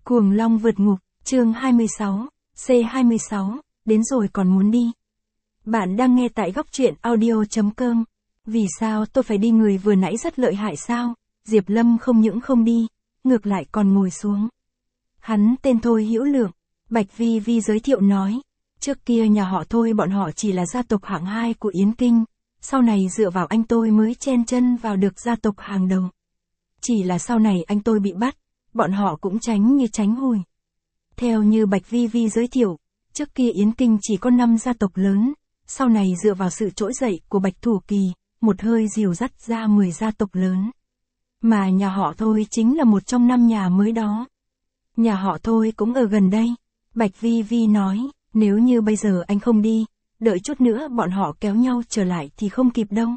Cuồng Long vượt ngục, chương 26, C26, đến rồi còn muốn đi. Bạn đang nghe tại góc truyện audio.com. Vì sao tôi phải đi, người vừa nãy rất lợi hại sao? Diệp Lâm không những không đi, ngược lại còn ngồi xuống. Hắn tên Thôi Hữu Lượng, Bạch Vi Vi giới thiệu nói. Trước kia nhà họ Thôi bọn họ chỉ là gia tộc hạng 2 của Yến Kinh, sau này dựa vào anh tôi mới chen chân vào được gia tộc hàng đầu. Chỉ là sau này anh tôi bị bắt, bọn họ cũng tránh như tránh hùi. Theo như Bạch Vi Vi giới thiệu, trước kia Yến Kinh chỉ có 5 gia tộc lớn, sau này dựa vào sự trỗi dậy của Bạch Thủ Kỳ, một hơi dìu dắt ra 10 gia tộc lớn. Mà nhà họ Thôi chính là một trong 5 nhà mới đó. Nhà họ Thôi cũng ở gần đây. Bạch Vi Vi nói, nếu như bây giờ anh không đi, đợi chút nữa bọn họ kéo nhau trở lại thì không kịp đâu.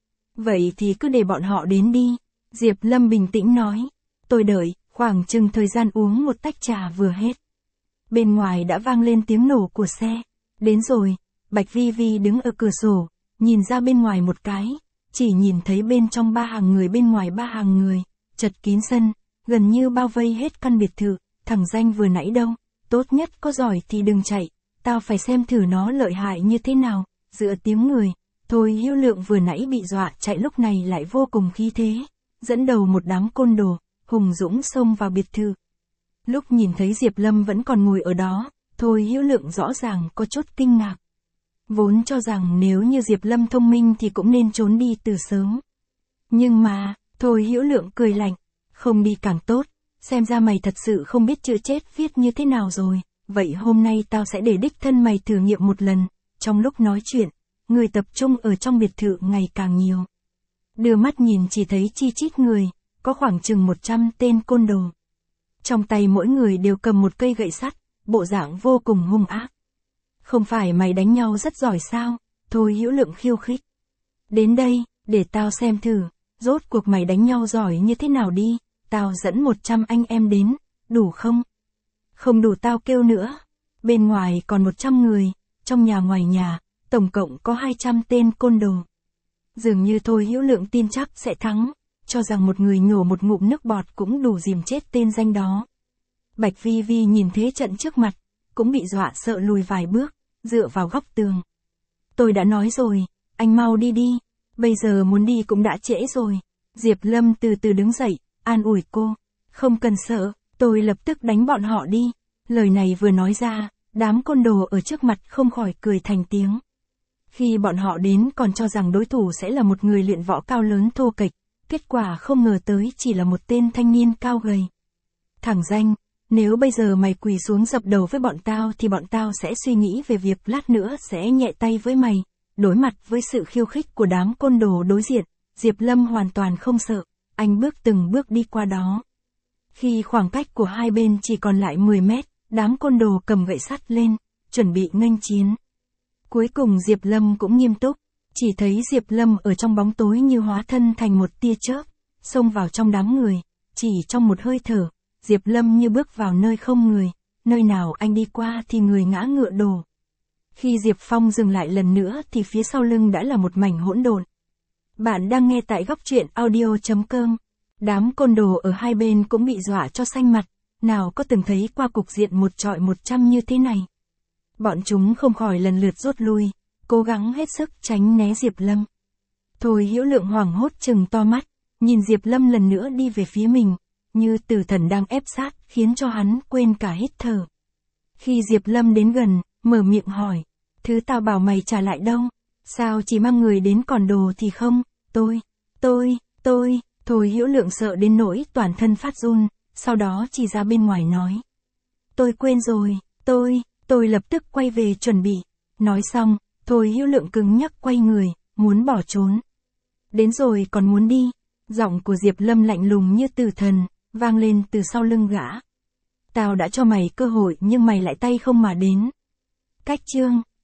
Vậy thì cứ để bọn họ đến đi. Diệp Lâm bình tĩnh nói, tôi đợi, khoảng chừng thời gian uống một tách trà vừa hết. Bên ngoài đã vang lên tiếng nổ của xe. Đến rồi. Bạch Vi Vi đứng ở cửa sổ, nhìn ra bên ngoài một cái, chỉ nhìn thấy bên trong 3 hàng người, bên ngoài 3 hàng người, chật kín sân, gần như bao vây hết căn biệt thự. Thằng danh vừa nãy đâu, tốt nhất có giỏi thì đừng chạy, tao phải xem thử nó lợi hại như thế nào. Giữa tiếng người, Thôi Hữu Lượng vừa nãy bị dọa chạy, lúc này lại vô cùng khí thế, dẫn đầu một đám côn đồ, hùng dũng xông vào biệt thự. Lúc nhìn thấy Diệp Lâm vẫn còn ngồi ở đó, Thôi Hữu Lượng rõ ràng có chút kinh ngạc. Vốn cho rằng nếu như Diệp Lâm thông minh thì cũng nên trốn đi từ sớm. Nhưng mà, Thôi Hữu Lượng cười lạnh, không đi càng tốt, xem ra mày thật sự không biết chữ chết viết như thế nào rồi, vậy hôm nay tao sẽ để đích thân mày thử nghiệm một lần. Trong lúc nói chuyện, người tập trung ở trong biệt thự ngày càng nhiều. Đưa mắt nhìn chỉ thấy chi chít người, có khoảng chừng 100 tên côn đồ. Trong tay mỗi người đều cầm một cây gậy sắt, bộ dạng vô cùng hung ác. Không phải mày đánh nhau rất giỏi sao? Thôi Hữu Lượng khiêu khích. Đến đây, để tao xem thử, rốt cuộc mày đánh nhau giỏi như thế nào đi, tao dẫn 100 anh em đến, đủ không? Không đủ tao kêu nữa. Bên ngoài còn 100 người, trong nhà ngoài nhà, tổng cộng có 200 tên côn đồ. Dường như Thôi Hữu Lượng tin chắc sẽ thắng, cho rằng một người nhổ một ngụm nước bọt cũng đủ dìm chết tên danh đó. Bạch Vi Vi nhìn thế trận trước mặt, cũng bị dọa sợ lùi vài bước, dựa vào góc tường. Tôi đã nói rồi, anh mau đi đi, bây giờ muốn đi cũng đã trễ rồi. Diệp Lâm từ từ đứng dậy, an ủi cô, không cần sợ, tôi lập tức đánh bọn họ đi. Lời này vừa nói ra, đám côn đồ ở trước mặt không khỏi cười thành tiếng. Khi bọn họ đến còn cho rằng đối thủ sẽ là một người luyện võ cao lớn thô kệch, kết quả không ngờ tới chỉ là một tên thanh niên cao gầy. Thằng danh, nếu bây giờ mày quỳ xuống dập đầu với bọn tao thì bọn tao sẽ suy nghĩ về việc lát nữa sẽ nhẹ tay với mày. Đối mặt với sự khiêu khích của đám côn đồ đối diện, Diệp Lâm hoàn toàn không sợ, anh bước từng bước đi qua đó. Khi khoảng cách của hai bên chỉ còn lại 10 mét, đám côn đồ cầm gậy sắt lên, chuẩn bị nghênh chiến. Cuối cùng Diệp Lâm cũng nghiêm túc, chỉ thấy Diệp Lâm ở trong bóng tối như hóa thân thành một tia chớp, xông vào trong đám người, chỉ trong một hơi thở, Diệp Lâm như bước vào nơi không người, nơi nào anh đi qua thì người ngã ngựa đổ. Khi Diệp Phong dừng lại lần nữa thì phía sau lưng đã là một mảnh hỗn độn. Bạn đang nghe tại góc truyện audio.com. Đám côn đồ ở hai bên cũng bị dọa cho xanh mặt, nào có từng thấy qua cục diện 1 chọi 100 như thế này. Bọn chúng không khỏi lần lượt rút lui, cố gắng hết sức tránh né Diệp Lâm. Thôi Hữu Lượng hoảng hốt trừng to mắt, nhìn Diệp Lâm lần nữa đi về phía mình, như tử thần đang ép sát, khiến cho hắn quên cả hít thở. Khi Diệp Lâm đến gần, mở miệng hỏi, thứ tao bảo mày trả lại đâu? Sao chỉ mang người đến còn đồ thì không? Tôi, Thôi Hữu Lượng sợ đến nỗi toàn thân phát run, sau đó chỉ ra bên ngoài nói. Tôi quên rồi, tôi lập tức quay về chuẩn bị. Nói xong, Thôi Hữu Lượng cứng nhắc quay người, muốn bỏ trốn. Đến rồi còn muốn đi. Giọng của Diệp Lâm lạnh lùng như tử thần, vang lên từ sau lưng gã. Tao đã cho mày cơ hội nhưng mày lại tay không mà đến. Cách chương